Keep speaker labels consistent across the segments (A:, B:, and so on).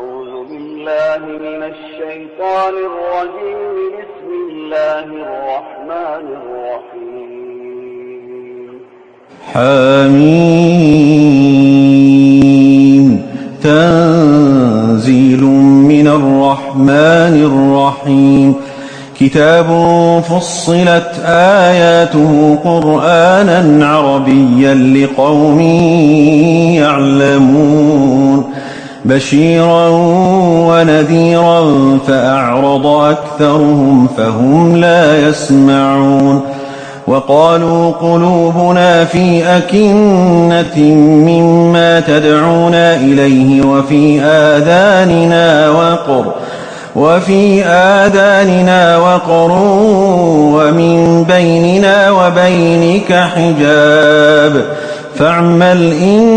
A: أعوذ بالله من الشيطان الرجيم. بسم الله الرحمن الرحيم.
B: حميم تنزيل من الرحمن الرحيم. كتاب فصلت آياته قرآنا عربيا لقوم يعلمون بشيرا ونذيرا فأعرض أكثرهم فهم لا يسمعون. وقالوا قلوبنا في أكنة مما تدعونا إليه وفي آذاننا وقر ومن بيننا وبينك حجاب فاعمل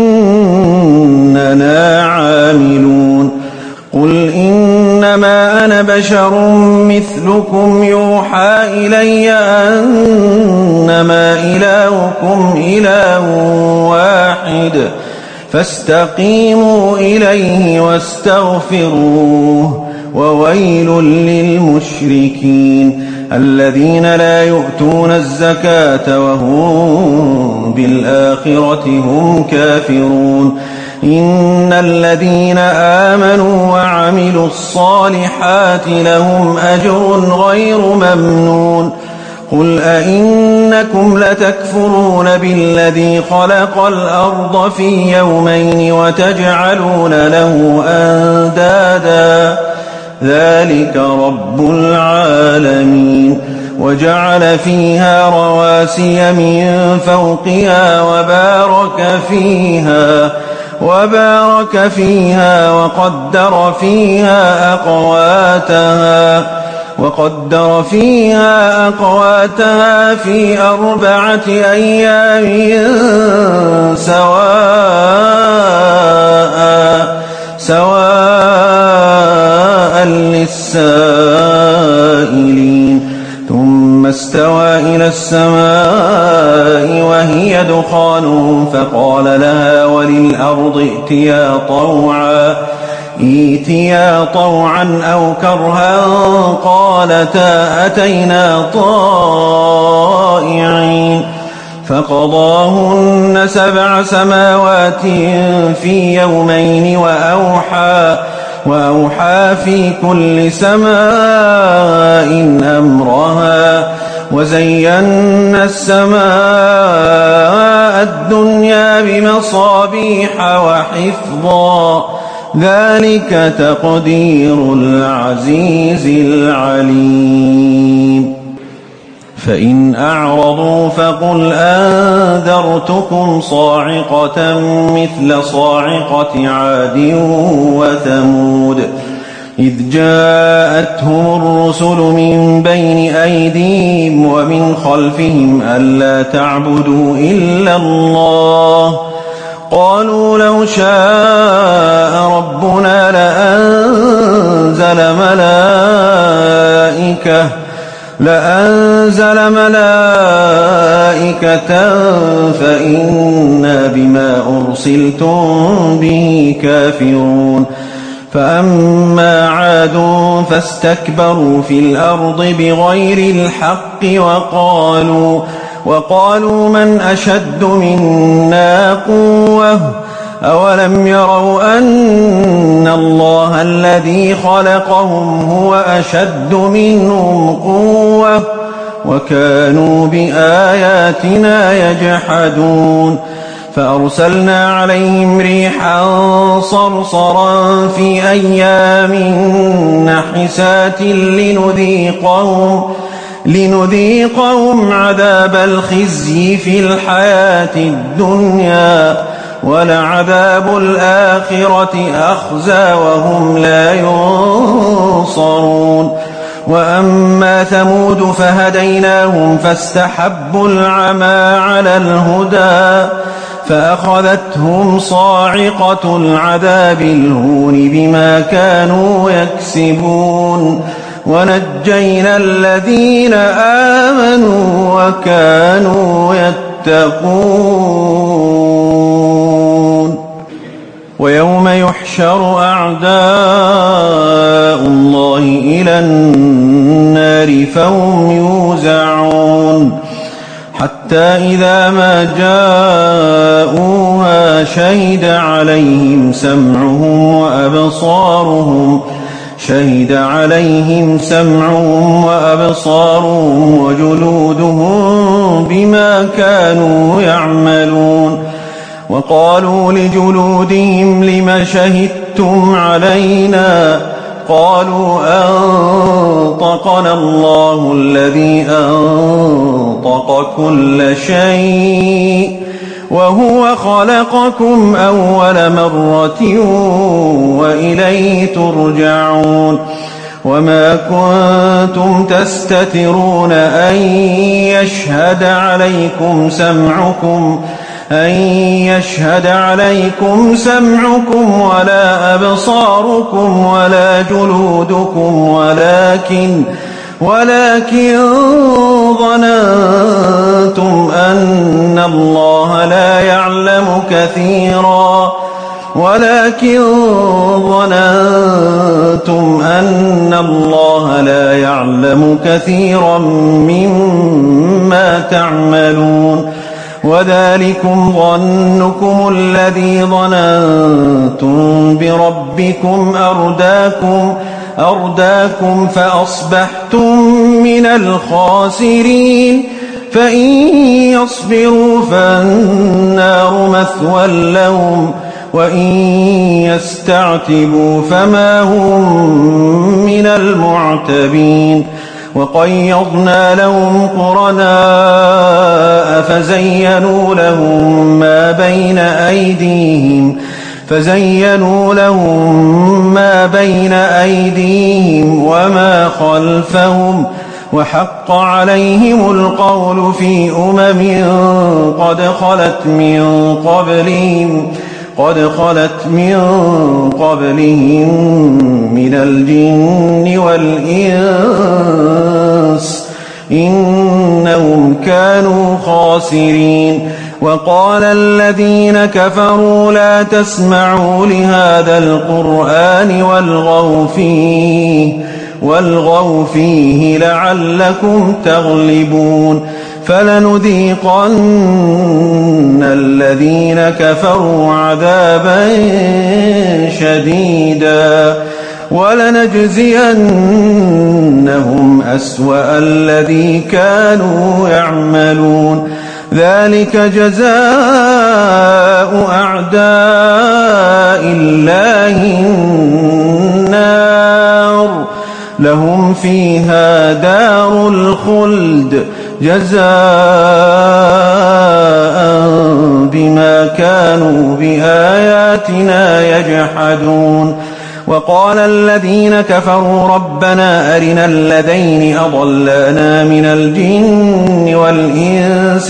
B: إننا عاملون. قل إنما أنا بشر مثلكم يوحى إلي أنما إلهكم إله واحد فاستقيموا إليه واستغفروه. وويل للمشركين الذين لا يؤتون الزكاة وهم بالآخرة هم كافرون. إن الذين آمنوا وعملوا الصالحات لهم أجر غير ممنون. قل أئنكم لتكفرون بالذي خلق الأرض في يومين وتجعلون له أندادا ذلك رب العالمين. وجعل فيها رواسي من فوقها وبارك فيها وقدر فيها أقواتها في 4 أيام سواء للسائلين. ثم استوى إلى السماء وهي دخان فقال لها وللأرض ائتيا طوعا أو كرها قالتا أتينا طائعين. فقضاهن 7 سماوات في يومين وأوحى في كل سماء أمرها وزينا السماء الدنيا بمصابيح وحفظا ذلك تقدير العزيز العليم. فإن أعرضوا فقل أنذرتكم صاعقة مثل صاعقة عاد وثمود إذ جاءتهم الرسل من بين أيديهم ومن خلفهم ألا تعبدوا إلا الله قالوا لو شاء ربنا لأنزل ملائكة فإنا بما أرسلتم به كافرون. فأما عاد فاستكبروا في الأرض بغير الحق وقالوا من أشد منا قوة أولم يروا أن الله الذي خلقهم هو أشد منهم قوة وكانوا بآياتنا يجحدون. فأرسلنا عليهم ريحا صرصرا في أيام نحسات لنذيقهم عذاب الخزي في الحياة الدنيا ولعذاب الآخرة أخزى وهم لا ينصرون. وأما ثمود فهديناهم فاستحبوا العمى على الهدى فأخذتهم صاعقة العذاب الهون بما كانوا يكسبون. ونجينا الذين آمنوا وكانوا يتقون. ويوم يحشر أعداء الله إلى النار فهم يوزعون حتى إذا ما جاءوها شهد عليهم سمعهم وأبصارهم وجلودهم بما كانوا يعملون وقالوا لجلودهم لم شهدتم علينا قالوا أنطقنا الله الذي أنطق كل شيء وهو خلقكم أول مرة وإليه ترجعون وما كنتم تستترون أن يشهد عليكم سمعكم ولا أبصاركم ولا جلودكم ولكن ظننتم أن الله لا يعلم كثيرا مما تعملون وذلكم ظنكم الذي ظننتم بربكم أرداكم فأصبحتم من الخاسرين فإن يصبروا فالنار مثوى لهم وإن يستعتبوا فما هم من المعتبين وقيضنا لهم قرناء فزينوا لهم ما بين أيديهم وما خلفهم وحق عليهم القول في قد خلت من قبلهم من الجن والإنس إنهم كانوا خاسرين وقال الذين كفروا لا تسمعوا لهذا القرآن والغوا فيه لعلكم تغلبون فلنذيقن الذين كفروا عذابا شديدا ولنجزينهم أسوأ الذي كانوا يعملون ذلك جزاء أعداء الله النار لهم فيها دار الخلد جزاء بما كانوا بآياتنا يجحدون وقال الذين كفروا ربنا أرنا الذين أضلانا من الجن والإنس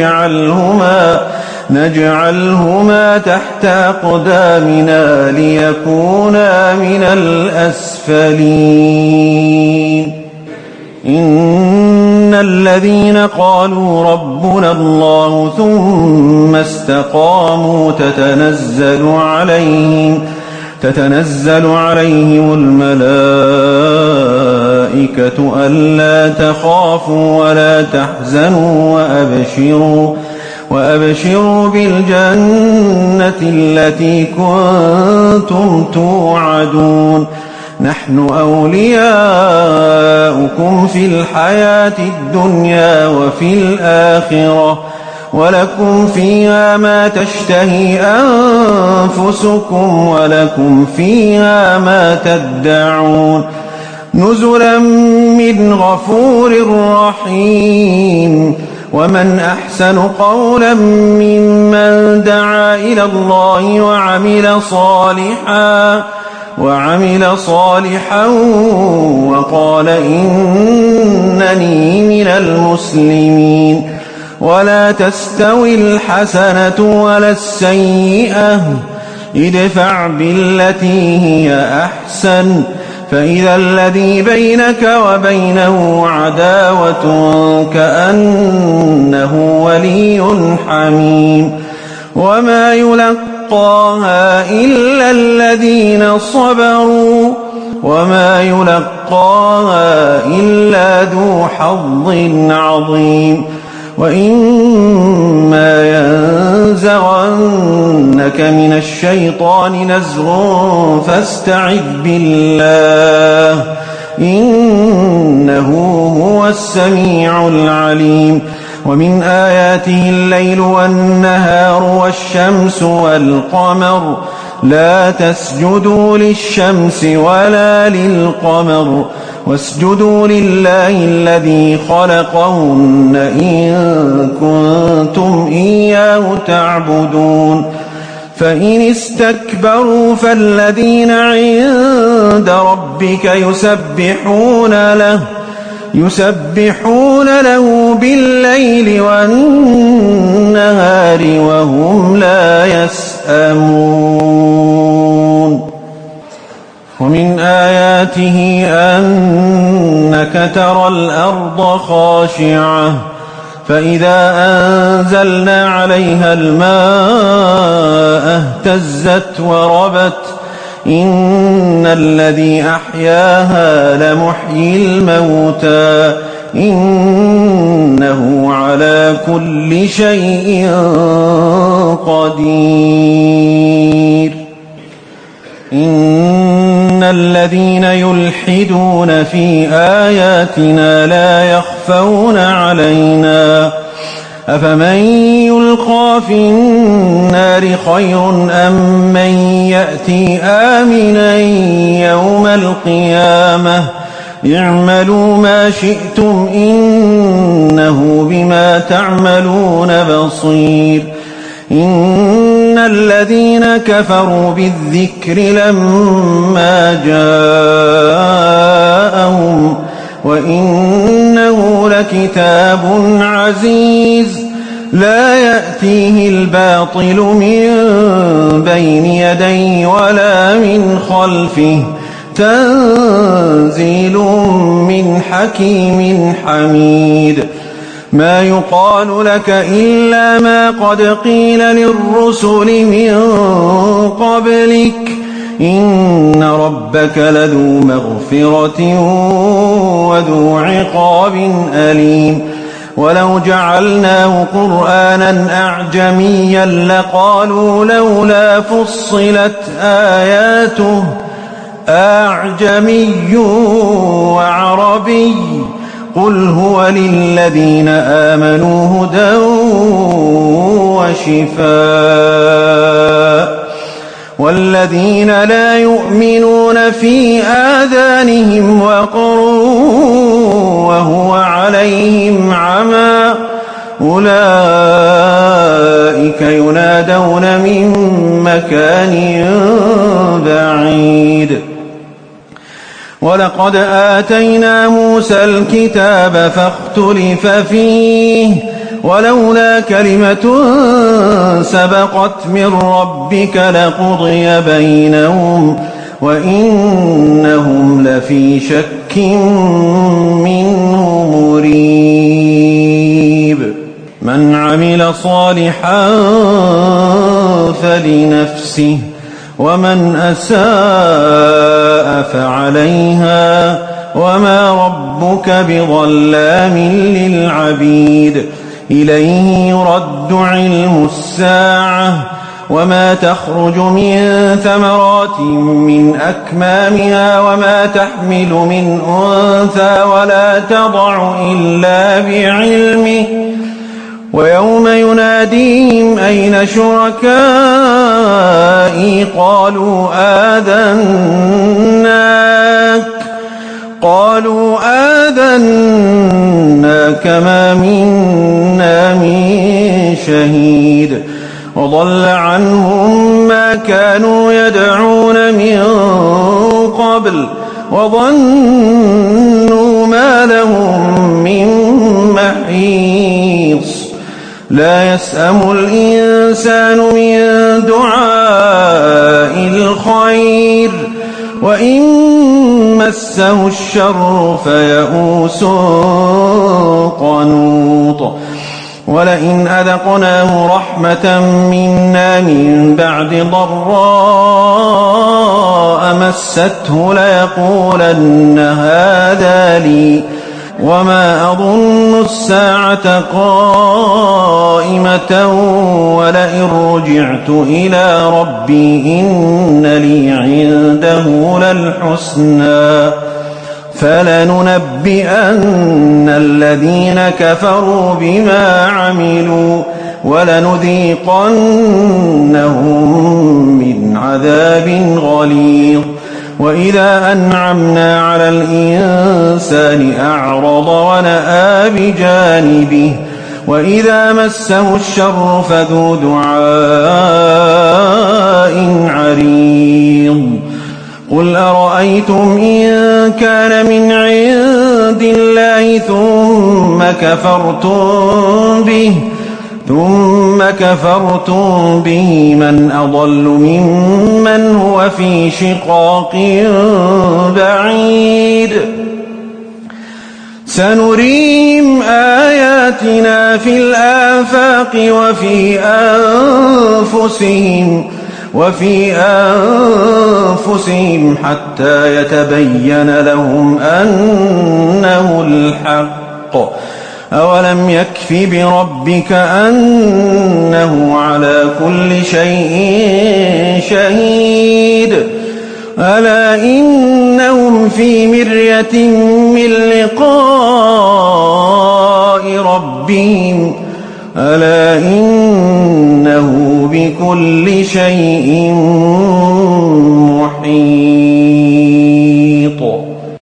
B: نجعلهما تحت أقدامنا ليكونا من الأسفلين إن الذين قالوا ربنا الله ثم استقاموا تتنزل عليهم الملائكة ألا تخافوا ولا تحزنوا وأبشروا بالجنة التي كنتم توعدون نحن أولياؤكم في الحياة الدنيا وفي الآخرة ولكم فيها ما تشتهي أنفسكم ولكم فيها ما تدعون نزلا من غفور رحيم ومن أحسن قولا ممن دعا إلى الله وعمل صالحا وقال إنني من المسلمين ولا تستوي الحسنة ولا السيئة ادفع بالتي هي أحسن فإذا الذي بينك وبينه عداوة كأنه ولي حميم وما يلقى يلقاها إلا الذين صبروا وما يلقاها إلا ذو حظ عظيم وإما ينزغنك من الشيطان نزغ فاستعذ بالله إنه هو السميع العليم ومن آياته الليل والنهار والشمس والقمر لا تسجدوا للشمس ولا للقمر واسجدوا لله الذي خلقهن إن كنتم إياه تعبدون فإن استكبروا فالذين عند ربك يسبحون له بالليل والنهار وهم لا يسأمون ومن آياته أنك ترى الأرض خاشعة فإذا أنزلنا عليها الماء اهتزت وربت إن الذي أحياها لمحيي الموتى إنه على كل شيء قدير إن الذين يلحدون في آياتنا لا يخفون علينا أفمن يلقى في النار خير أم من يأتي آمنا يوم القيامة اعملوا ما شئتم إنه بما تعملون بصير إن الذين كفروا بالذكر لما جاءهم وإنه لكتاب عزيز لا يأتيه الباطل من بين يديه ولا من خلفه تنزيل من حكيم حميد ما يقال لك إلا ما قد قيل للرسل من قبلك إن ربك لذو مغفرة وذو عقاب أليم ولو جعلناه قرآنا أعجميا لقالوا لولا فصلت آياته أعجمي وعربي قل هو للذين آمنوا هدى وشفاء والذين لا يؤمنون في آذانهم وقر وهو عليهم عمى أولئك ينادون من مكان بعيد ولقد آتينا موسى الكتاب فاختلف فيه ولولا كلمة سبقت من ربك لقضي بينهم وإنهم لفي شك منه مريب من عمل صالحا فلنفسه ومن أساء فعليها وما ربك بظلام للعبيد إليه يرد علم الساعة وما تخرج من ثمرات من أكمامها وما تحمل من أنثى ولا تضع إلا بعلمه ويوم يناديهم أين شركائي قالوا آذناك ما منا من شهيد وضل عنهم ما كانوا يدعون من قبل وظنوا ما لهم من محيص لا يسأم الإنسان من دعاء الخير وإن مسه الشر فيئوس قنوط ولئن أذقناه رحمة منا من بعد ضراء مسته ليقولن هذا لي وما أظن الساعة قائمة ولئن رجعت إلى ربي إن لي عنده للحسنى فلننبئن الذين كفروا بما عملوا ولنذيقنهم من عذاب غليظ وإذا أنعمنا على الإنسان أعرض ونأى بجانبه وإذا مسه الشر فذو دعاء عريض قل أرأيتم إن كان من عند الله ثم كفرتم به من أضل ممن هو في شقاق بعيد سنريهم آياتنا في الآفاق وفي أنفسهم حتى يتبين لهم أنه الحق أولم يكف بربك أنه على كل شيء شهيد ألا إنهم في مرية من لقاء ربهم ألا إنه بكل شيء